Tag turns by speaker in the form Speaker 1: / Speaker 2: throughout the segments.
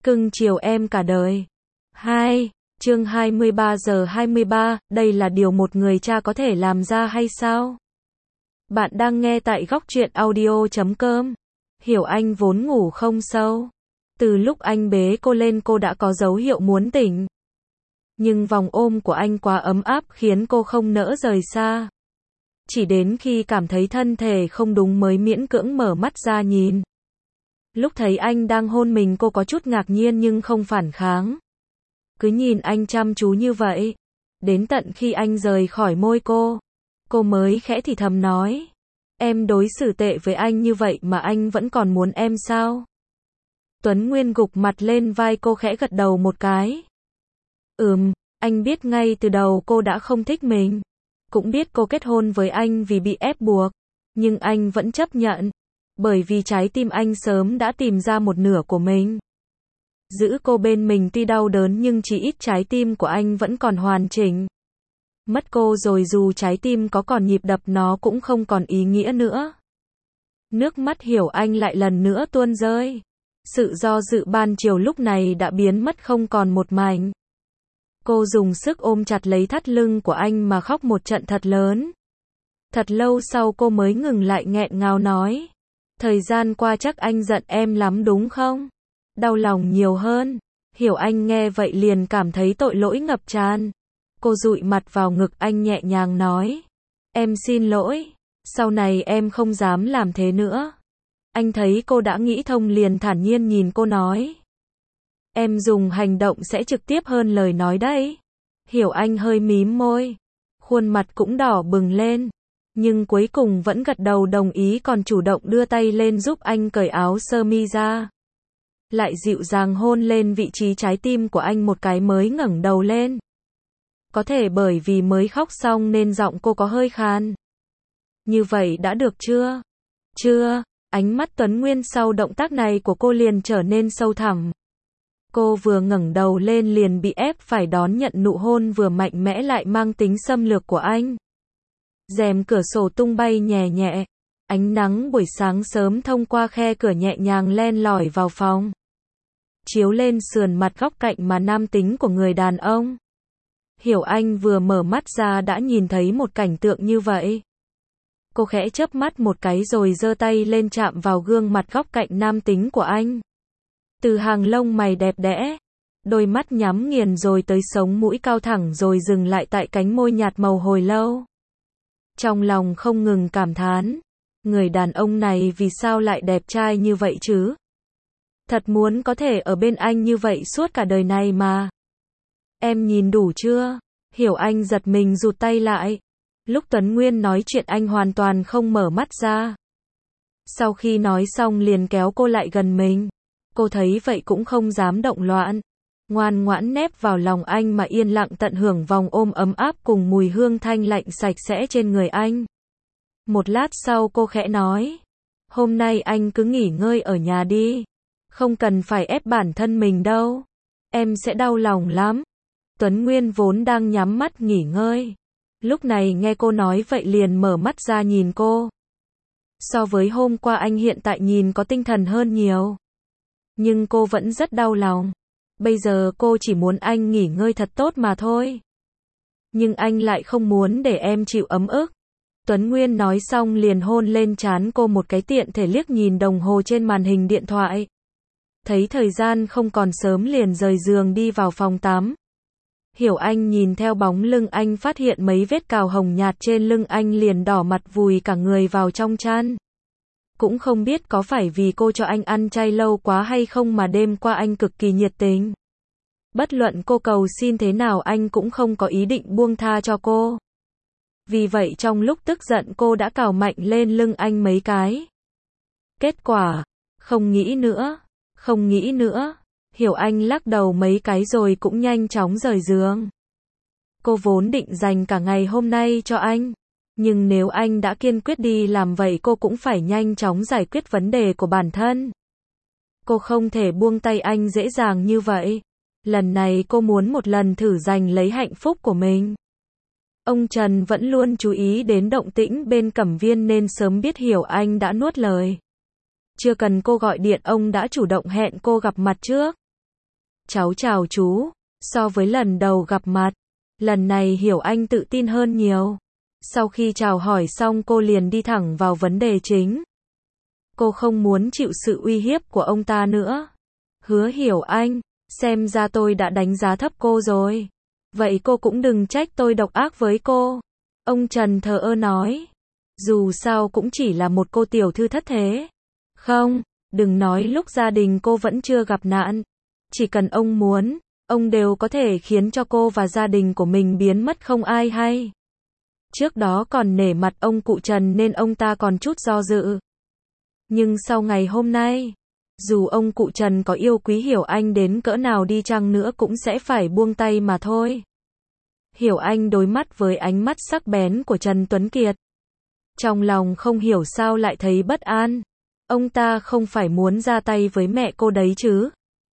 Speaker 1: Cưng chiều em cả đời. 2. Chương 23 giờ 23, đây là điều một người cha có thể làm ra hay sao? Bạn đang nghe tại góc truyện audio.com. Hiểu Anh vốn ngủ không sâu. Từ lúc anh bế cô lên cô đã có dấu hiệu muốn tỉnh. Nhưng vòng ôm của anh quá ấm áp khiến cô không nỡ rời xa. Chỉ đến khi cảm thấy thân thể không đúng mới miễn cưỡng mở mắt ra nhìn. Lúc thấy anh đang hôn mình cô có chút ngạc nhiên nhưng không phản kháng. Cứ nhìn anh chăm chú như vậy. Đến tận khi anh rời khỏi môi cô mới khẽ thì thầm nói. Em đối xử tệ với anh như vậy mà anh vẫn còn muốn em sao? Tuấn Nguyên gục mặt lên vai cô khẽ gật đầu một cái. Anh biết ngay từ đầu cô đã không thích mình. Cũng biết cô kết hôn với anh vì bị ép buộc. Nhưng anh vẫn chấp nhận. Bởi vì trái tim anh sớm đã tìm ra một nửa của mình. Giữ cô bên mình tuy đau đớn nhưng chỉ ít trái tim của anh vẫn còn hoàn chỉnh. Mất cô rồi dù trái tim có còn nhịp đập nó cũng không còn ý nghĩa nữa. Nước mắt Hiểu Anh lại lần nữa tuôn rơi. Sự do dự ban chiều lúc này đã biến mất không còn một mảnh. Cô dùng sức ôm chặt lấy thắt lưng của anh mà khóc một trận thật lớn. Thật lâu sau cô mới ngừng lại nghẹn ngào nói. Thời gian qua chắc anh giận em lắm đúng không? Đau lòng nhiều hơn. Hiểu Anh nghe vậy liền cảm thấy tội lỗi ngập tràn. Cô dụi mặt vào ngực anh nhẹ nhàng nói. Em xin lỗi. Sau này em không dám làm thế nữa. Anh thấy cô đã nghĩ thông liền thản nhiên nhìn cô nói. Em dùng hành động sẽ trực tiếp hơn lời nói đấy. Hiểu Anh hơi mím môi. Khuôn mặt cũng đỏ bừng lên. Nhưng cuối cùng vẫn gật đầu đồng ý còn chủ động đưa tay lên giúp anh cởi áo sơ mi ra. Lại dịu dàng hôn lên vị trí trái tim của anh một cái mới ngẩng đầu lên. Có thể bởi vì mới khóc xong nên giọng cô có hơi khan. Như vậy đã được chưa? Chưa. Ánh mắt Tuấn Nguyên sau động tác này của cô liền trở nên sâu thẳm. Cô vừa ngẩng đầu lên liền bị ép phải đón nhận nụ hôn vừa mạnh mẽ lại mang tính xâm lược của anh. Rèm cửa sổ tung bay nhẹ nhẹ. Ánh nắng buổi sáng sớm thông qua khe cửa nhẹ nhàng len lỏi vào phòng. Chiếu lên sườn mặt góc cạnh mà nam tính của người đàn ông. Hiểu Anh vừa mở mắt ra đã nhìn thấy một cảnh tượng như vậy. Cô khẽ chớp mắt một cái rồi giơ tay lên chạm vào gương mặt góc cạnh nam tính của anh. Từ hàng lông mày đẹp đẽ, đôi mắt nhắm nghiền rồi tới sống mũi cao thẳng rồi dừng lại tại cánh môi nhạt màu hồi lâu. Trong lòng không ngừng cảm thán, người đàn ông này vì sao lại đẹp trai như vậy chứ? Thật muốn có thể ở bên anh như vậy suốt cả đời này mà. Em nhìn đủ chưa? Hiểu Anh giật mình rụt tay lại. Lúc Tuấn Nguyên nói chuyện anh hoàn toàn không mở mắt ra. Sau khi nói xong liền kéo cô lại gần mình. Cô thấy vậy cũng không dám động loạn. Ngoan ngoãn nép vào lòng anh mà yên lặng tận hưởng vòng ôm ấm áp cùng mùi hương thanh lạnh sạch sẽ trên người anh. Một lát sau cô khẽ nói. Hôm nay anh cứ nghỉ ngơi ở nhà đi. Không cần phải ép bản thân mình đâu. Em sẽ đau lòng lắm. Tuấn Nguyên vốn đang nhắm mắt nghỉ ngơi. Lúc này nghe cô nói vậy liền mở mắt ra nhìn cô. So với hôm qua anh hiện tại nhìn có tinh thần hơn nhiều. Nhưng cô vẫn rất đau lòng. Bây giờ cô chỉ muốn anh nghỉ ngơi thật tốt mà thôi. Nhưng anh lại không muốn để em chịu ấm ức. Tuấn Nguyên nói xong liền hôn lên trán cô một cái tiện thể liếc nhìn đồng hồ trên màn hình điện thoại. Thấy thời gian không còn sớm liền rời giường đi vào phòng tắm. Hiểu Anh nhìn theo bóng lưng anh phát hiện mấy vết cào hồng nhạt trên lưng anh liền đỏ mặt vùi cả người vào trong chăn. Cũng không biết có phải vì cô cho anh ăn chay lâu quá hay không mà đêm qua anh cực kỳ nhiệt tình. Bất luận cô cầu xin thế nào anh cũng không có ý định buông tha cho cô. Vì vậy trong lúc tức giận cô đã cào mạnh lên lưng anh mấy cái. Kết quả, không nghĩ nữa, không nghĩ nữa. Hiểu Anh lắc đầu mấy cái rồi cũng nhanh chóng rời giường. Cô vốn định dành cả ngày hôm nay cho anh. Nhưng nếu anh đã kiên quyết đi làm vậy cô cũng phải nhanh chóng giải quyết vấn đề của bản thân. Cô không thể buông tay anh dễ dàng như vậy. Lần này cô muốn một lần thử giành lấy hạnh phúc của mình. Ông Trần vẫn luôn chú ý đến động tĩnh bên Cẩm Viên nên sớm biết Hiểu Anh đã nuốt lời. Chưa cần cô gọi điện ông đã chủ động hẹn cô gặp mặt trước. Cháu chào chú. So với lần đầu gặp mặt, lần này Hiểu Anh tự tin hơn nhiều. Sau khi chào hỏi xong cô liền đi thẳng vào vấn đề chính. Cô không muốn chịu sự uy hiếp của ông ta nữa. Hứa Hiểu Anh, xem ra tôi đã đánh giá thấp cô rồi. Vậy cô cũng đừng trách tôi độc ác với cô. Ông Trần thờ ơ nói. Dù sao cũng chỉ là một cô tiểu thư thất thế. Không, đừng nói lúc gia đình cô vẫn chưa gặp nạn. Chỉ cần ông muốn, ông đều có thể khiến cho cô và gia đình của mình biến mất không ai hay. Trước đó còn nể mặt ông cụ Trần nên ông ta còn chút do dự. Nhưng sau ngày hôm nay, dù ông cụ Trần có yêu quý Hiểu Anh đến cỡ nào đi chăng nữa cũng sẽ phải buông tay mà thôi. Hiểu Anh đối mắt với ánh mắt sắc bén của Trần Tuấn Kiệt. Trong lòng không hiểu sao lại thấy bất an. Ông ta không phải muốn ra tay với mẹ cô đấy chứ.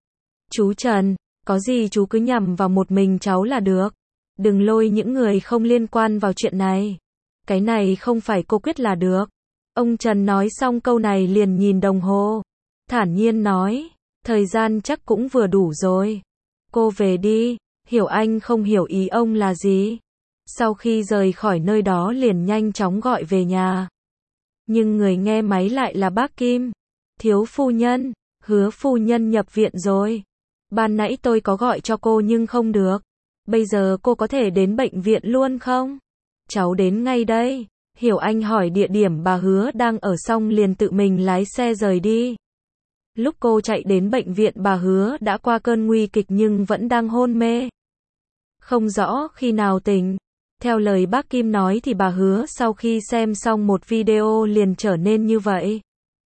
Speaker 1: Chú Trần, có gì chú cứ nhằm vào một mình cháu là được. Đừng lôi những người không liên quan vào chuyện này. Cái này không phải cô quyết là được. Ông Trần nói xong câu này liền nhìn đồng hồ. Thản nhiên nói, thời gian chắc cũng vừa đủ rồi. Cô về đi. Hiểu Anh không hiểu ý ông là gì. Sau khi rời khỏi nơi đó liền nhanh chóng gọi về nhà. Nhưng người nghe máy lại là bác Kim. Thiếu phu nhân, Hứa phu nhân nhập viện rồi. Ban nãy tôi có gọi cho cô nhưng không được. Bây giờ cô có thể đến bệnh viện luôn không? Cháu đến ngay đây. Hiểu Anh hỏi địa điểm bà Hứa đang ở xong liền tự mình lái xe rời đi. Lúc cô chạy đến bệnh viện bà Hứa đã qua cơn nguy kịch nhưng vẫn đang hôn mê. Không rõ khi nào tỉnh. Theo lời bác Kim nói thì bà Hứa sau khi xem xong một video liền trở nên như vậy.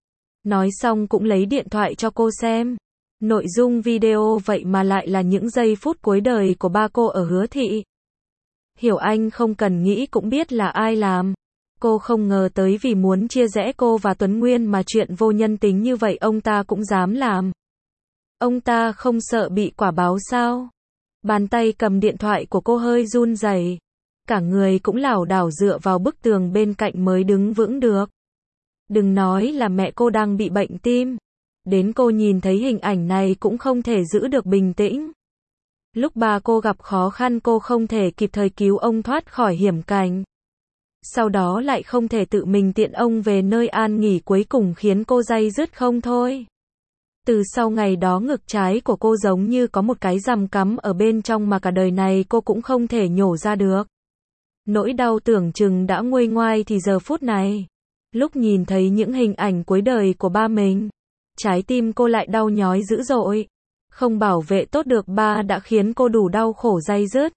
Speaker 1: Nói xong cũng lấy điện thoại cho cô xem. Nội dung video vậy mà lại là những giây phút cuối đời của ba cô ở Hứa thị. Hiểu Anh không cần nghĩ cũng biết là ai làm. Cô không ngờ tới vì muốn chia rẽ cô và Tuấn Nguyên mà chuyện vô nhân tính như vậy ông ta cũng dám làm. Ông ta không sợ bị quả báo sao? Bàn tay cầm điện thoại của cô hơi run rẩy. Cả người cũng lảo đảo dựa vào bức tường bên cạnh mới đứng vững được. Đừng nói là mẹ cô đang bị bệnh tim. Đến cô nhìn thấy hình ảnh này cũng không thể giữ được bình tĩnh. Lúc bà cô gặp khó khăn cô không thể kịp thời cứu ông thoát khỏi hiểm cảnh. Sau đó lại không thể tự mình tiện ông về nơi an nghỉ cuối cùng khiến cô day dứt không thôi. Từ sau ngày đó ngực trái của cô giống như có một cái rằm cắm ở bên trong mà cả đời này cô cũng không thể nhổ ra được. Nỗi đau tưởng chừng đã nguôi ngoai thì giờ phút này, lúc nhìn thấy những hình ảnh cuối đời của ba mình, trái tim cô lại đau nhói dữ dội. Không bảo vệ tốt được ba đã khiến cô đủ đau khổ day dứt.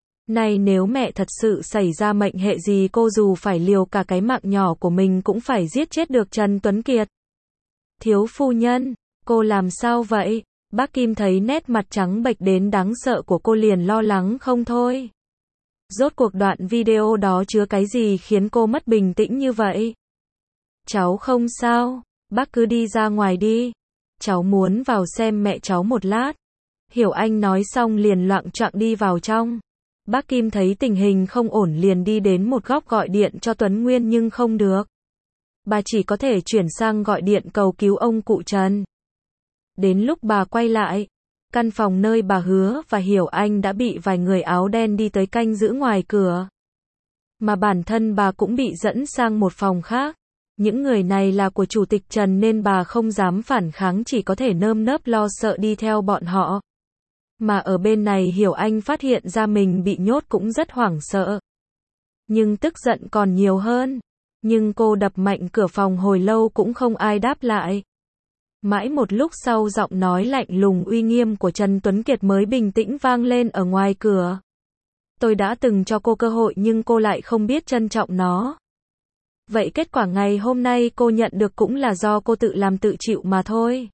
Speaker 1: Này nếu mẹ thật sự xảy ra mệnh hệ gì cô dù phải liều cả cái mạng nhỏ của mình cũng phải giết chết được Trần Tuấn Kiệt. Thiếu phu nhân, cô làm sao vậy? Bác Kim thấy nét mặt trắng bệch đến đáng sợ của cô liền lo lắng không thôi. Rốt cuộc đoạn video đó chứa cái gì khiến cô mất bình tĩnh như vậy? Cháu không sao, bác cứ đi ra ngoài đi. Cháu muốn vào xem mẹ cháu một lát. Hiểu Anh nói xong liền loạng choạng đi vào trong. Bác Kim thấy tình hình không ổn liền đi đến một góc gọi điện cho Tuấn Nguyên nhưng không được. Bà chỉ có thể chuyển sang gọi điện cầu cứu ông cụ Trần. Đến lúc bà quay lại, căn phòng nơi bà Hứa và Hiểu Anh đã bị vài người áo đen đi tới canh giữ ngoài cửa. Mà bản thân bà cũng bị dẫn sang một phòng khác. Những người này là của Chủ tịch Trần nên bà không dám phản kháng chỉ có thể nơm nớp lo sợ đi theo bọn họ. Mà ở bên này Hiểu Anh phát hiện ra mình bị nhốt cũng rất hoảng sợ. Nhưng tức giận còn nhiều hơn. Nhưng cô đập mạnh cửa phòng hồi lâu cũng không ai đáp lại. Mãi một lúc sau giọng nói lạnh lùng uy nghiêm của Trần Tuấn Kiệt mới bình tĩnh vang lên ở ngoài cửa. Tôi đã từng cho cô cơ hội nhưng cô lại không biết trân trọng nó. Vậy kết quả ngày hôm nay cô nhận được cũng là do cô tự làm tự chịu mà thôi.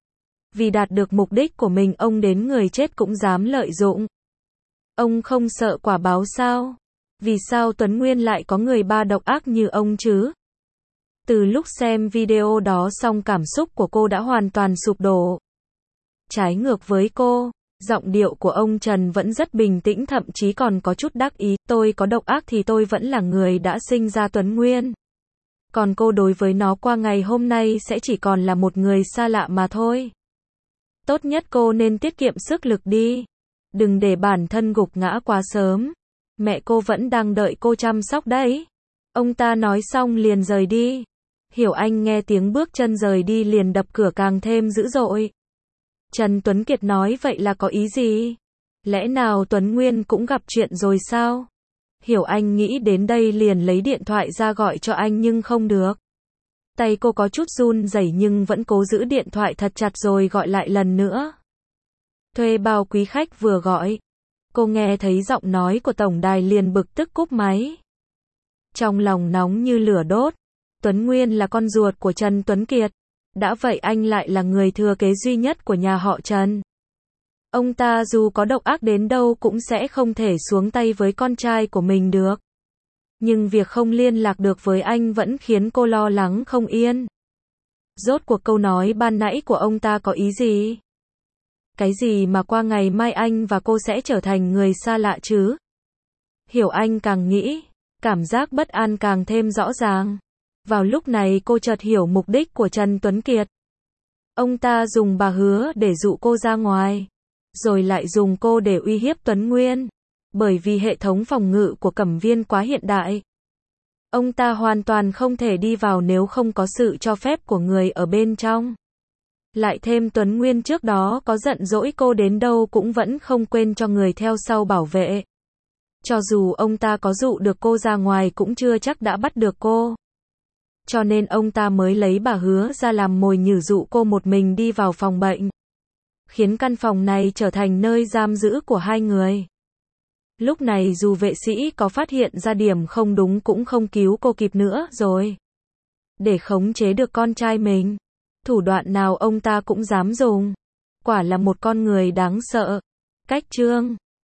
Speaker 1: Vì đạt được mục đích của mình ông đến người chết cũng dám lợi dụng. Ông không sợ quả báo sao? Vì sao Tuấn Nguyên lại có người ba độc ác như ông chứ? Từ lúc xem video đó xong cảm xúc của cô đã hoàn toàn sụp đổ. Trái ngược với cô, giọng điệu của ông Trần vẫn rất bình tĩnh thậm chí còn có chút đắc ý. Tôi có độc ác thì tôi vẫn là người đã sinh ra Tuấn Nguyên. Còn cô đối với nó qua ngày hôm nay sẽ chỉ còn là một người xa lạ mà thôi. Tốt nhất cô nên tiết kiệm sức lực đi. Đừng để bản thân gục ngã quá sớm. Mẹ cô vẫn đang đợi cô chăm sóc đấy. Ông ta nói xong liền rời đi. Hiểu Anh nghe tiếng bước chân rời đi liền đập cửa càng thêm dữ dội. Trần Tuấn Kiệt nói vậy là có ý gì? Lẽ nào Tuấn Nguyên cũng gặp chuyện rồi sao? Hiểu Anh nghĩ đến đây liền lấy điện thoại ra gọi cho anh nhưng không được. Tay cô có chút run rẩy nhưng vẫn cố giữ điện thoại thật chặt rồi gọi lại lần nữa. Thuê bao quý khách vừa gọi. Cô nghe thấy giọng nói của tổng đài liền bực tức cúp máy. Trong lòng nóng như lửa đốt. Tuấn Nguyên là con ruột của Trần Tuấn Kiệt. Đã vậy anh lại là người thừa kế duy nhất của nhà họ Trần. Ông ta dù có độc ác đến đâu cũng sẽ không thể xuống tay với con trai của mình được. Nhưng việc không liên lạc được với anh vẫn khiến cô lo lắng không yên. Rốt cuộc câu nói ban nãy của ông ta có ý gì? Cái gì mà qua ngày mai anh và cô sẽ trở thành người xa lạ chứ? Hiểu Anh càng nghĩ, cảm giác bất an càng thêm rõ ràng. Vào lúc này cô chợt hiểu mục đích của Trần Tuấn Kiệt. Ông ta dùng bà Hứa để dụ cô ra ngoài, rồi lại dùng cô để uy hiếp Tuấn Nguyên. Bởi vì hệ thống phòng ngự của Cẩm Viên quá hiện đại. Ông ta hoàn toàn không thể đi vào nếu không có sự cho phép của người ở bên trong. Lại thêm Tuấn Nguyên trước đó có giận dỗi cô đến đâu cũng vẫn không quên cho người theo sau bảo vệ. Cho dù ông ta có dụ được cô ra ngoài cũng chưa chắc đã bắt được cô. Cho nên ông ta mới lấy bà Hứa ra làm mồi nhử dụ cô một mình đi vào phòng bệnh. Khiến căn phòng này trở thành nơi giam giữ của hai người. Lúc này dù vệ sĩ có phát hiện ra điểm không đúng cũng không cứu cô kịp nữa rồi. Để khống chế được con trai mình. Thủ đoạn nào ông ta cũng dám dùng. Quả là một con người đáng sợ. Cách chương